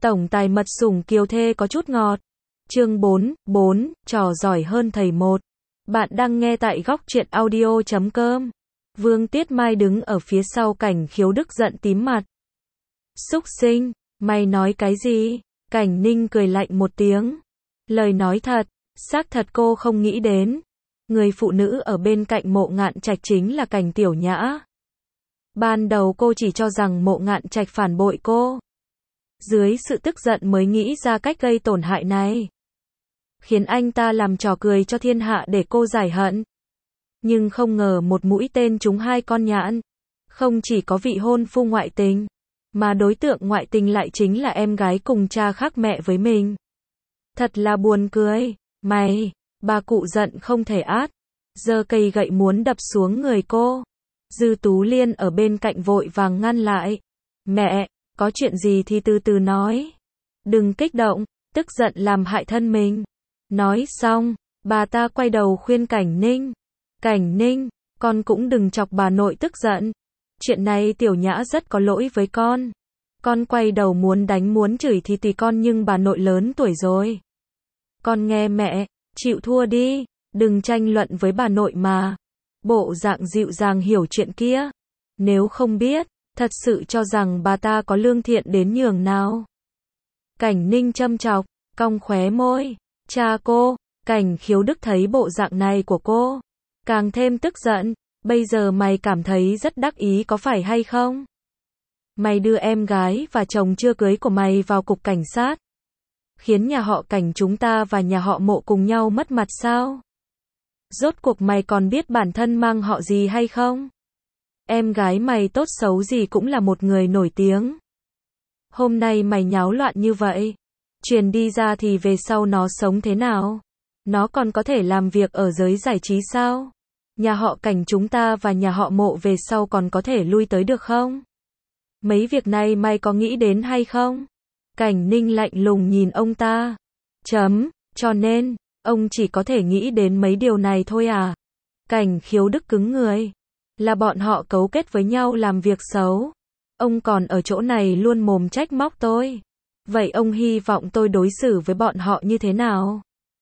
Tổng tài mật sủng kiều thê có chút ngọt. Chương 4, trò giỏi hơn thầy một. Bạn đang nghe tại góc truyện audio.com. Vương Tiết Mai đứng ở phía sau Cảnh Khiếu Đức giận tím mặt. Xúc sinh, mày nói cái gì? Cảnh Ninh cười lạnh một tiếng. Lời nói thật, xác thật cô không nghĩ đến. Người phụ nữ ở bên cạnh Mộ Ngạn Trạch chính là Cảnh Tiểu Nhã. Ban đầu cô chỉ cho rằng Mộ Ngạn Trạch phản bội cô. Dưới sự tức giận mới nghĩ ra cách gây tổn hại này. Khiến anh ta làm trò cười cho thiên hạ để cô giải hận. Nhưng không ngờ một mũi tên trúng hai con nhạn. Không chỉ có vị hôn phu ngoại tình, mà đối tượng ngoại tình lại chính là em gái cùng cha khác mẹ với mình. Thật là buồn cười. Mày, bà cụ giận không thể át. Giơ cây gậy muốn đập xuống người cô. Dư Tú Liên ở bên cạnh vội vàng ngăn lại. Mẹ, có chuyện gì thì từ từ nói. Đừng kích động, tức giận làm hại thân mình. Nói xong, bà ta quay đầu khuyên Cảnh Ninh. Cảnh Ninh, con cũng đừng chọc bà nội tức giận. Chuyện này Tiểu Nhã rất có lỗi với con. Con quay đầu muốn đánh muốn chửi thì tùy con, nhưng bà nội lớn tuổi rồi. Con nghe mẹ, chịu thua đi, đừng tranh luận với bà nội mà. Bộ dạng dịu dàng hiểu chuyện kia. Nếu không biết, thật sự cho rằng bà ta có lương thiện đến nhường nào. Cảnh Ninh châm chọc, cong khóe môi. Cha cô. Cảnh Khiếu Đức thấy bộ dạng này của cô, càng thêm tức giận. Bây giờ mày cảm thấy rất đắc ý có phải hay không? Mày đưa em gái và chồng chưa cưới của mày vào cục cảnh sát, khiến nhà họ Cảnh chúng ta và nhà họ Mộ cùng nhau mất mặt sao? Rốt cuộc mày còn biết bản thân mang họ gì hay không? Em gái mày tốt xấu gì cũng là một người nổi tiếng. Hôm nay mày nháo loạn như vậy, truyền đi ra thì về sau nó sống thế nào? Nó còn có thể làm việc ở giới giải trí sao? Nhà họ Cảnh chúng ta và nhà họ Mộ về sau còn có thể lui tới được không? Mấy việc này mày có nghĩ đến hay không? Cảnh Ninh lạnh lùng nhìn ông ta. Cho nên, ông chỉ có thể nghĩ đến mấy điều này thôi à? Cảnh Khiếu Đức cứng người. Là bọn họ cấu kết với nhau làm việc xấu. Ông còn ở chỗ này luôn mồm trách móc tôi. Vậy ông hy vọng tôi đối xử với bọn họ như thế nào?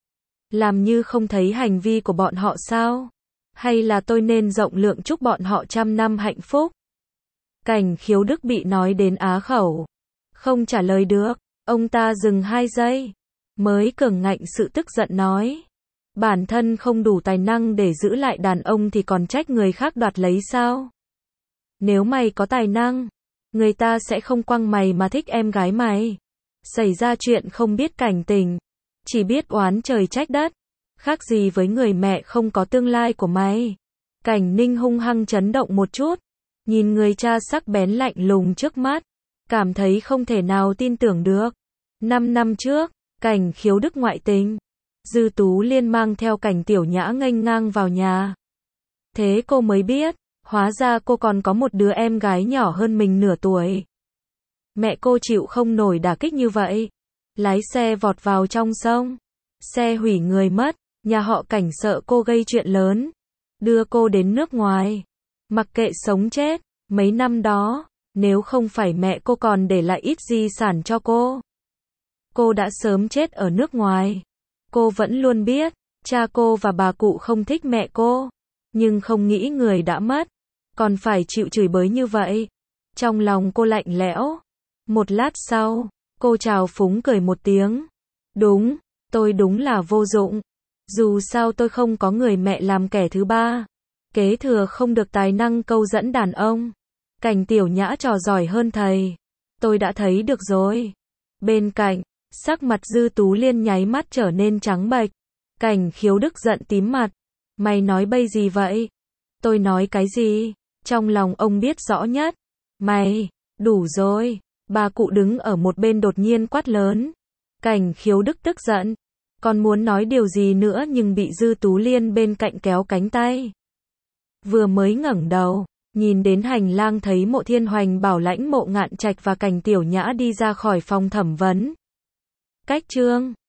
Làm như không thấy hành vi của bọn họ sao? Hay là tôi nên rộng lượng chúc bọn họ 100 năm hạnh phúc? Cảnh Khiếu Đức bị nói đến á khẩu. Không trả lời được. Ông ta dừng 2 giây. Mới cường ngạnh sự tức giận nói. Bản thân không đủ tài năng để giữ lại đàn ông thì còn trách người khác đoạt lấy sao? Nếu mày có tài năng, người ta sẽ không quăng mày mà thích em gái mày. Xảy ra chuyện không biết cảnh tình, chỉ biết oán trời trách đất. Khác gì với người mẹ không có tương lai của mày. Cảnh Ninh hung hăng chấn động một chút. Nhìn người cha sắc bén lạnh lùng trước mắt, cảm thấy không thể nào tin tưởng được. 5 năm trước, Cảnh Khiếu Đức ngoại tình. Dư Tú Liên mang theo Cảnh Tiểu Nhã nghênh ngang vào nhà. Thế cô mới biết, hóa ra cô còn có một đứa em gái nhỏ hơn mình nửa tuổi. Mẹ cô chịu không nổi đả kích như vậy. Lái xe vọt vào trong sông. Xe hủy người mất. Nhà họ Cảnh sợ cô gây chuyện lớn, đưa cô đến nước ngoài. Mặc kệ sống chết, mấy năm đó, nếu không phải mẹ cô còn để lại ít di sản cho cô đã sớm chết ở nước ngoài. Cô vẫn luôn biết, cha cô và bà cụ không thích mẹ cô, nhưng không nghĩ người đã mất, còn phải chịu chửi bới như vậy. Trong lòng cô lạnh lẽo. Một lát sau, cô trào phúng cười một tiếng. Đúng, tôi đúng là vô dụng. Dù sao tôi không có người mẹ làm kẻ thứ ba. Kế thừa không được tài năng câu dẫn đàn ông. Cảnh Tiểu Nhã trò giỏi hơn thầy. Tôi đã thấy được rồi. Bên cạnh, sắc mặt Dư Tú Liên nháy mắt trở nên trắng bệch. Cảnh Khiếu Đức giận tím mặt. Mày nói bây gì vậy? Tôi nói cái gì? Trong lòng ông biết rõ nhất. Mày, đủ rồi. Bà cụ đứng ở một bên đột nhiên quát lớn. Cảnh Khiếu Đức tức giận. Còn muốn nói điều gì nữa nhưng bị Dư Tú Liên bên cạnh kéo cánh tay. Vừa mới ngẩng đầu, nhìn đến hành lang thấy Mộ Thiên Hoành bảo lãnh Mộ Ngạn Trạch và Cảnh Tiểu Nhã đi ra khỏi phòng thẩm vấn. Cách chương